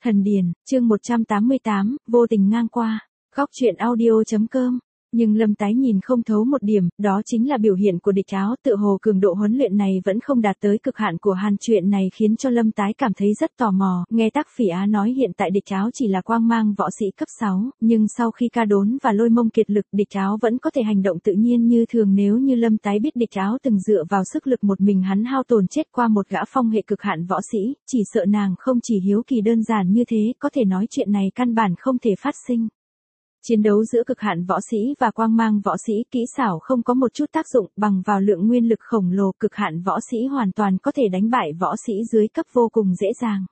Thần Điền, chương 188, vô tình ngang qua. Góc truyện audio.com. Nhưng Lâm Tái nhìn không thấu một điểm, đó chính là biểu hiện của địch áo, tự hồ cường độ huấn luyện này vẫn không đạt tới cực hạn của Hàn. Chuyện này khiến cho Lâm Tái cảm thấy rất tò mò, nghe Tắc Phỉ Á nói hiện tại địch áo chỉ là quang mang võ sĩ cấp 6, nhưng sau khi Ca Đốn và Lôi Mông kiệt lực địch áo vẫn có thể hành động tự nhiên như thường. Nếu như Lâm Tái biết địch áo từng dựa vào sức lực một mình hắn hao tổn chết qua một gã phong hệ cực hạn võ sĩ, chỉ sợ nàng không chỉ hiếu kỳ đơn giản như thế, có thể nói chuyện này căn bản không thể phát sinh. Chiến đấu giữa cực hạn võ sĩ và quang mang võ sĩ kỹ xảo không có một chút tác dụng, bằng vào lượng nguyên lực khổng lồ cực hạn võ sĩ hoàn toàn có thể đánh bại võ sĩ dưới cấp vô cùng dễ dàng.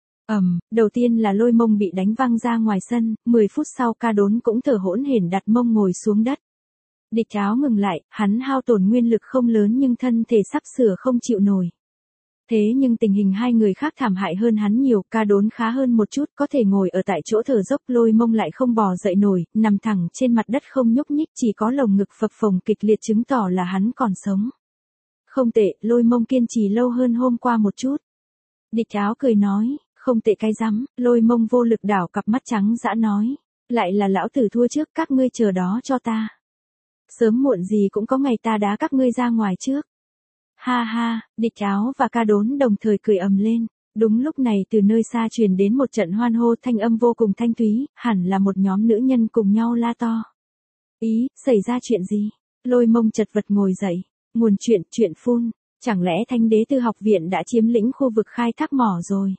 Đầu tiên là Lôi Mông bị đánh văng ra ngoài sân, 10 phút sau Ca Đốn cũng thở hổn hển đặt mông ngồi xuống đất. Địch áo ngừng lại, hắn hao tổn nguyên lực không lớn nhưng thân thể sắp sửa không chịu nổi. Thế nhưng tình hình hai người khác thảm hại hơn hắn nhiều, Ca Đốn khá hơn một chút, có thể ngồi ở tại chỗ thở dốc, Lôi Mông lại không bò dậy nổi, nằm thẳng trên mặt đất không nhúc nhích, chỉ có lồng ngực phập phồng kịch liệt chứng tỏ là hắn còn sống. Không tệ, Lôi Mông kiên trì lâu hơn hôm qua một chút. Địch áo cười nói, không tệ cái rắm, Lôi Mông vô lực đảo cặp mắt trắng dã nói, lại là lão tử thua trước, các ngươi chờ đó cho ta. Sớm muộn gì cũng có ngày ta đá các ngươi ra ngoài trước. Ha ha, địch áo và Ca Đốn đồng thời cười ầm lên. Đúng lúc này từ nơi xa truyền đến một trận hoan hô, thanh âm vô cùng thanh thúy, hẳn là một nhóm nữ nhân cùng nhau la to. Ý, xảy ra chuyện gì? Lôi Mông chật vật ngồi dậy. Nguồn chuyện phun, chẳng lẽ Thanh Đế Tư học viện đã chiếm lĩnh khu vực khai thác mỏ rồi?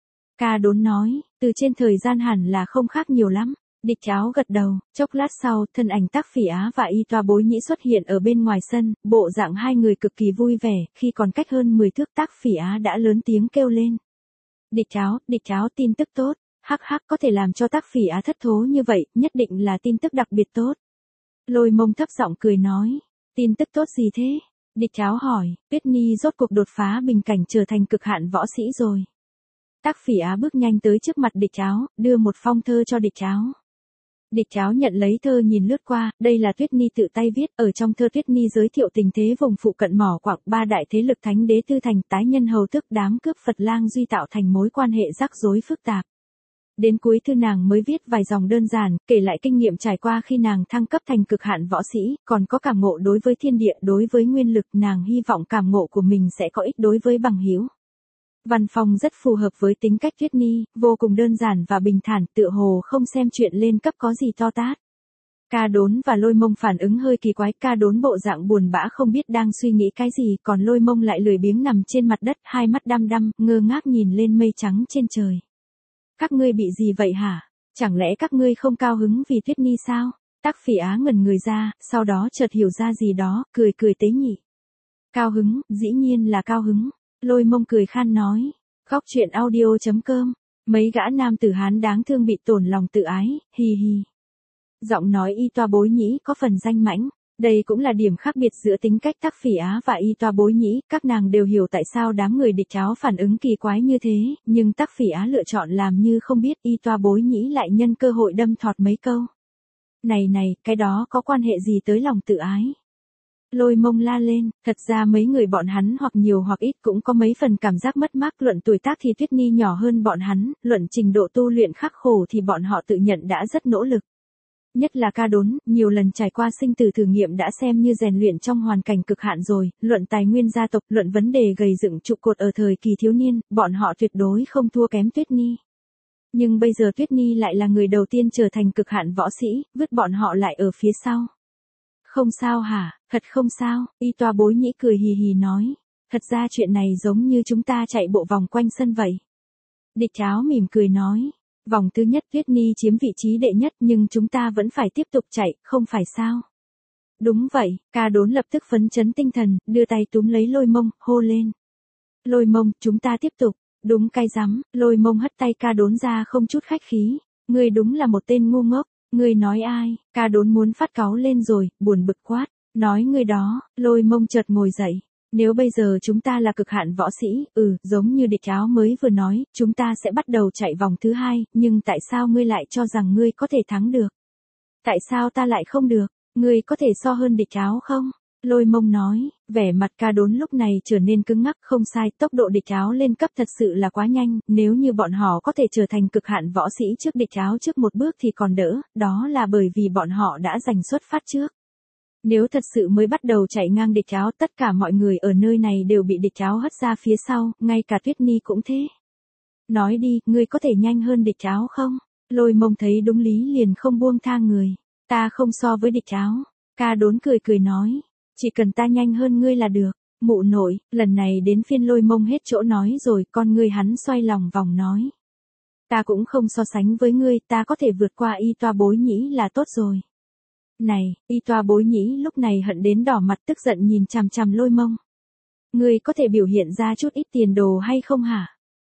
Ca Đốn nói, từ trên thời gian hẳn là không khác nhiều lắm. Địch áo gật đầu, chốc lát sau, thân ảnh Tắc Phỉ Á và Y Toa Bối Nhĩ xuất hiện ở bên ngoài sân, bộ dạng hai người cực kỳ vui vẻ, khi còn cách hơn 10 thước Tắc Phỉ Á đã lớn tiếng kêu lên. Địch áo, tin tức tốt, hắc có thể làm cho Tắc Phỉ Á thất thố như vậy, nhất định là tin tức đặc biệt tốt. Lôi Mông thấp giọng cười nói, tin tức tốt gì thế? Địch áo hỏi, Tuyết Nhi rốt cuộc đột phá bình cảnh trở thành cực hạn võ sĩ rồi. Tắc Phỉ Á bước nhanh tới trước mặt địch áo, đưa một phong thơ cho địch áo. Địch áo nhận lấy thơ nhìn lướt qua, đây là Tuyết Nhi tự tay viết, ở trong thơ Tuyết Nhi giới thiệu tình thế vùng phụ cận mỏ quặng, ba đại thế lực Thánh Đế Tư thành tái nhân hầu tước đám cướp Phật lang duy tạo thành mối quan hệ rắc rối phức tạp. Đến cuối thư nàng mới viết vài dòng đơn giản, kể lại kinh nghiệm trải qua khi nàng thăng cấp thành cực hạn võ sĩ, còn có cảm ngộ đối với thiên địa, đối với nguyên lực, nàng hy vọng cảm ngộ của mình sẽ có ích đối với bằng hữu. Văn phong rất phù hợp với tính cách Tuyết Nhi, vô cùng đơn giản và bình thản, tựa hồ không xem chuyện lên cấp có gì to tát. Ca Đốn và Lôi Mông phản ứng hơi kỳ quái, Ca Đốn bộ dạng buồn bã không biết đang suy nghĩ cái gì, còn Lôi Mông lại lười biếng nằm trên mặt đất, hai mắt đăm đăm, ngơ ngác nhìn lên mây trắng trên trời. Các ngươi bị gì vậy hả? Chẳng lẽ các ngươi không cao hứng vì Tuyết Nhi sao? Tắc Phỉ Á ngẩn người ra, sau đó chợt hiểu ra gì đó, cười tế nhị. Cao hứng, dĩ nhiên là cao hứng. Lôi Mông cười khan nói, góc truyện audio.com, mấy gã nam tử Hán đáng thương bị tổn lòng tự ái, hi hi. Giọng nói Y Toa Bối Nhĩ có phần danh mãnh, đây cũng là điểm khác biệt giữa tính cách Tắc Phỉ Á và Y Toa Bối Nhĩ, các nàng đều hiểu tại sao đám người địch áo phản ứng kỳ quái như thế, nhưng Tắc Phỉ Á lựa chọn làm như không biết, Y Toa Bối Nhĩ lại nhân cơ hội đâm thọt mấy câu. Này, cái đó có quan hệ gì tới lòng tự ái? Lôi Mông la lên, thật ra mấy người bọn hắn hoặc nhiều hoặc ít cũng có mấy phần cảm giác mất mát, luận tuổi tác thì Tuyết Nhi nhỏ hơn bọn hắn, luận trình độ tu luyện khắc khổ thì bọn họ tự nhận đã rất nỗ lực. Nhất là Ca Đốn, nhiều lần trải qua sinh tử thử nghiệm đã xem như rèn luyện trong hoàn cảnh cực hạn rồi, luận tài nguyên gia tộc, luận vấn đề gầy dựng trụ cột ở thời kỳ thiếu niên, bọn họ tuyệt đối không thua kém Tuyết Nhi. Nhưng bây giờ Tuyết Nhi lại là người đầu tiên trở thành cực hạn võ sĩ, vứt bọn họ lại ở phía sau. Không sao hả, thật không sao, Y Toa Bối Nhĩ cười hì hì nói. Thật ra chuyện này giống như chúng ta chạy bộ vòng quanh sân vậy. Địch áo mỉm cười nói. Vòng thứ nhất Tuyết Nhi chiếm vị trí đệ nhất nhưng chúng ta vẫn phải tiếp tục chạy, không phải sao? Đúng vậy, Ca Đốn lập tức phấn chấn tinh thần, đưa tay túm lấy Lôi Mông, hô lên. Lôi Mông, chúng ta tiếp tục. Đúng cái rắm, Lôi Mông hất tay Ca Đốn ra không chút khách khí. Ngươi đúng là một tên ngu ngốc. Ngươi nói ai? Ca Đốn muốn phát cáu lên rồi, buồn bực quát. Nói ngươi đó, Lôi Mông chợt ngồi dậy. Nếu bây giờ chúng ta là cực hạn võ sĩ, giống như địch áo mới vừa nói, chúng ta sẽ bắt đầu chạy vòng thứ hai, nhưng tại sao ngươi lại cho rằng ngươi có thể thắng được? Tại sao ta lại không được? Ngươi có thể so hơn địch áo không? Lôi Mông nói, vẻ mặt Ca Đốn lúc này trở nên cứng ngắc. Không sai, tốc độ địch áo lên cấp thật sự là quá nhanh, nếu như bọn họ có thể trở thành cực hạn võ sĩ trước địch áo trước một bước thì còn đỡ, đó là bởi vì bọn họ đã giành xuất phát trước. Nếu thật sự mới bắt đầu chạy ngang địch áo, tất cả mọi người ở nơi này đều bị địch áo hất ra phía sau, ngay cả Tuyết Ni cũng thế. Nói đi, ngươi có thể nhanh hơn địch áo không? Lôi Mông thấy đúng lý liền không buông tha người. Ta không so với địch áo. Ca Đốn cười cười nói. Chỉ cần ta nhanh hơn ngươi là được. Mụ nội, lần này đến phiên Lôi Mông hết chỗ nói rồi, con ngươi hắn xoay lòng vòng nói. Ta cũng không so sánh với ngươi, ta có thể vượt qua Y Toa Bối Nhĩ là tốt rồi. Này, Y Toa Bối Nhĩ lúc này hận đến đỏ mặt tức giận nhìn chằm chằm Lôi Mông. Ngươi có thể biểu hiện ra chút ít tiền đồ hay không hả?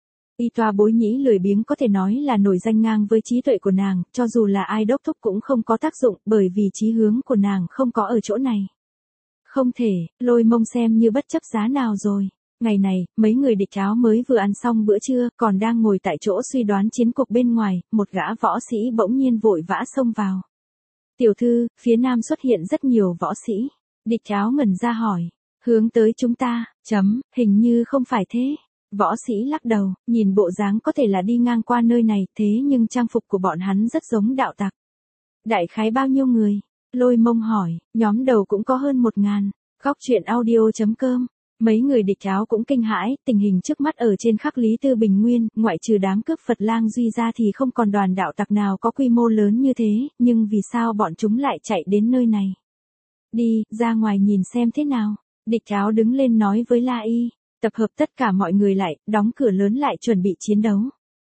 Y Toa Bối Nhĩ lười biếng có thể nói là nổi danh ngang với trí tuệ của nàng, cho dù là ai đốc thúc cũng không có tác dụng, bởi vì chí hướng của nàng không có ở chỗ này. Không thể, Lôi Mông xem như bất chấp giá nào rồi. Ngày này, mấy người địch áo mới vừa ăn xong bữa trưa, còn đang ngồi tại chỗ suy đoán chiến cuộc bên ngoài, một gã võ sĩ bỗng nhiên vội vã xông vào. Tiểu thư, phía nam xuất hiện rất nhiều võ sĩ. Địch áo ngẩn ra hỏi, hướng tới chúng ta, hình như không phải thế. Võ sĩ lắc đầu, nhìn bộ dáng có thể là đi ngang qua nơi này, thế nhưng trang phục của bọn hắn rất giống đạo tặc. Đại khái bao nhiêu người? Lôi Mông hỏi, nhóm đầu cũng có hơn 1000. Góc truyện audio.com. Mấy người địch áo cũng kinh hãi, tình hình trước mắt ở trên khắc Lý Tư Bình Nguyên, ngoại trừ đám cướp Phật Lang Duy ra thì không còn đoàn đạo tặc nào có quy mô lớn như thế, nhưng vì sao bọn chúng lại chạy đến nơi này? Đi, ra ngoài nhìn xem thế nào. Địch áo đứng lên nói với La Y. Tập hợp tất cả mọi người lại, đóng cửa lớn lại chuẩn bị chiến đấu.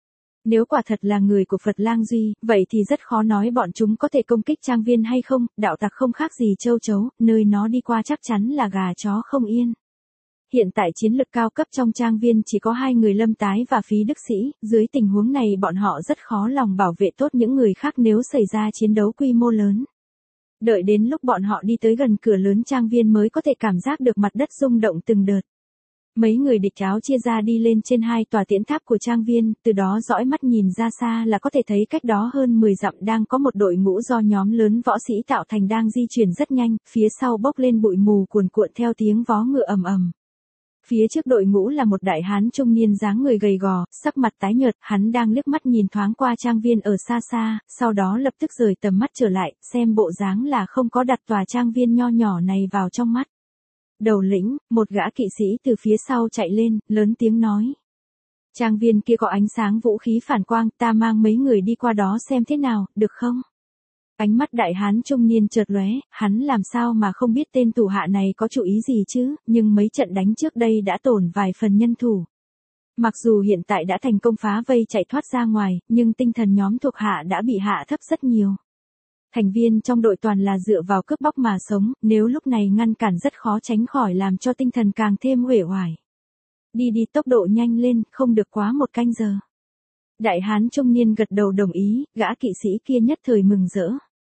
Nếu quả thật là người của Phật Lang Duy, vậy thì rất khó nói bọn chúng có thể công kích trang viên hay không, đạo tặc không khác gì châu chấu, nơi nó đi qua chắc chắn là gà chó không yên. Hiện tại chiến lực cao cấp trong trang viên chỉ có 2 người Lâm Tái và Phí Đức Sĩ, dưới tình huống này bọn họ rất khó lòng bảo vệ tốt những người khác nếu xảy ra chiến đấu quy mô lớn. Đợi đến lúc bọn họ đi tới gần cửa lớn trang viên mới có thể cảm giác được mặt đất rung động từng đợt. Mấy người địch áo chia ra đi lên trên 2 tòa tiễn tháp của trang viên, từ đó dõi mắt nhìn ra xa là có thể thấy cách đó hơn 10 dặm đang có một đội ngũ do nhóm lớn võ sĩ tạo thành đang di chuyển rất nhanh, phía sau bốc lên bụi mù cuồn cuộn theo tiếng vó ngựa ầm ầm. Phía trước đội ngũ là một đại hán trung niên dáng người gầy gò, sắc mặt tái nhợt, hắn đang liếc mắt nhìn thoáng qua trang viên ở xa xa, sau đó lập tức rời tầm mắt trở lại, xem bộ dáng là không có đặt tòa trang viên nho nhỏ này vào trong mắt. Đầu lĩnh, một gã kỵ sĩ từ phía sau chạy lên, lớn tiếng nói. Trang viên kia có ánh sáng vũ khí phản quang, ta mang mấy người đi qua đó xem thế nào, được không? Ánh mắt đại hán trung niên chợt lóe, hắn làm sao mà không biết tên thủ hạ này có chủ ý gì chứ, nhưng mấy trận đánh trước đây đã tổn vài phần nhân thủ. Mặc dù hiện tại đã thành công phá vây chạy thoát ra ngoài, nhưng tinh thần nhóm thuộc hạ đã bị hạ thấp rất nhiều. Thành viên trong đội toàn là dựa vào cướp bóc mà sống, nếu lúc này ngăn cản rất khó tránh khỏi làm cho tinh thần càng thêm uể oải. Đi tốc độ nhanh lên, không được quá 1 canh giờ. Đại hán trung niên gật đầu đồng ý, gã kỵ sĩ kia nhất thời mừng rỡ.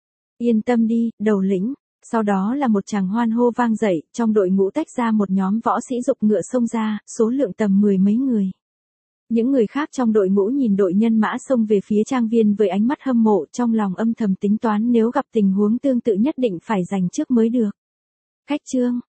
Yên tâm đi, đầu lĩnh. Sau đó là một tràng hoan hô vang dậy, trong đội ngũ tách ra một nhóm võ sĩ dục ngựa xông ra, số lượng tầm 10 mấy người. Những người khác trong đội ngũ nhìn đội nhân mã xông về phía trang viên với ánh mắt hâm mộ, trong lòng âm thầm tính toán nếu gặp tình huống tương tự nhất định phải giành trước mới được. Khách trương,